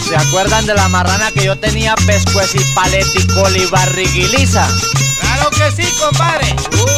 ¿Se acuerdan de la marrana que yo tenía? Pescuez y paletico y barriguiliza. Claro que sí, compadre.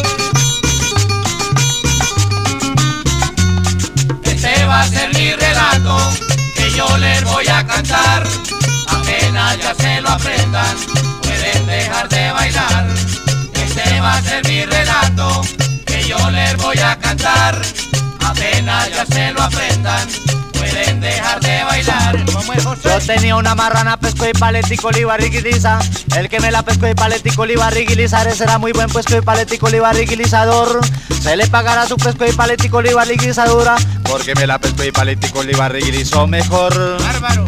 Este va a ser mi relato que yo les voy a cantar. Apenas ya se lo aprendan, pueden dejar de bailar. Este va a ser mi relato que yo les voy a cantar. Apenas ya se lo aprendan, pueden dejar de bailar. ¿Cómo es, José? Yo tenía una marrana, pesco y paletico y barriguiliza. El que me la pesco y paletico y barriguilizar, ese era muy buen pesco y paletico y barriguilizador. Se le pagará su pesco y paletico y barriguilizadura, porque me la pesco y paletico y barriguilizó mejor. Bárbaro.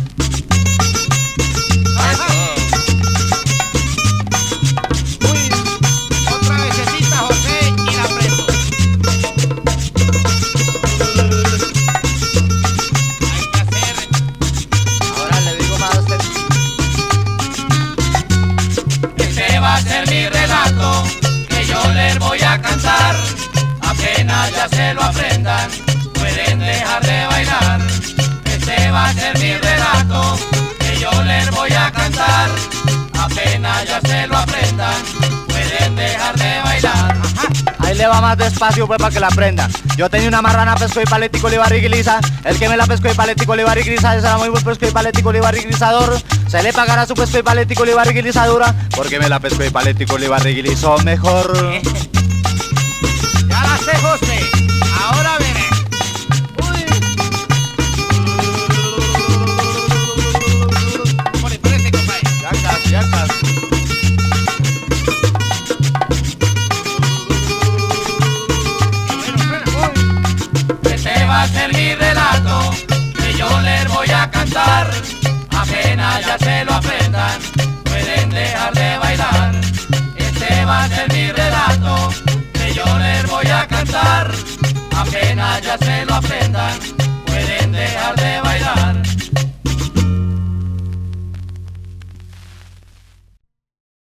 Uy, otra vececita, José, y la prendo. Hay que hacer. Ahora le digo más a usted. Este va a ser mi relato que yo les voy a cantar. Apenas ya se lo aprendan, pueden dejar de bailar. Este va a ser mi relato que yo les voy a cantar. Apenas ya se lo aprendan, pueden dejar de bailar. Ahí le va más despacio pues para que la aprenda. Yo tenía una marrana, pesco y paletico y barriguiliza. El que me la pesco y paletico y barriguiliza, ese era muy buen pesco y paletico y barriguilizador. Se le pagará su pesco y paletico y barriguilizadura, porque me la pesco y paletico y barriguilizó mejor. Ya la sé, José. Ahora veré. Uy. Ponete, compadre. Ya casi, ya casi. Bueno, suena. Uy. Este va a ser mi relato que yo les voy a cantar. Apenas ya se lo aprendan, pueden dejar de bailar. Este va a ser mi relato que yo les voy a cantar. Apenas ya se lo aprendan,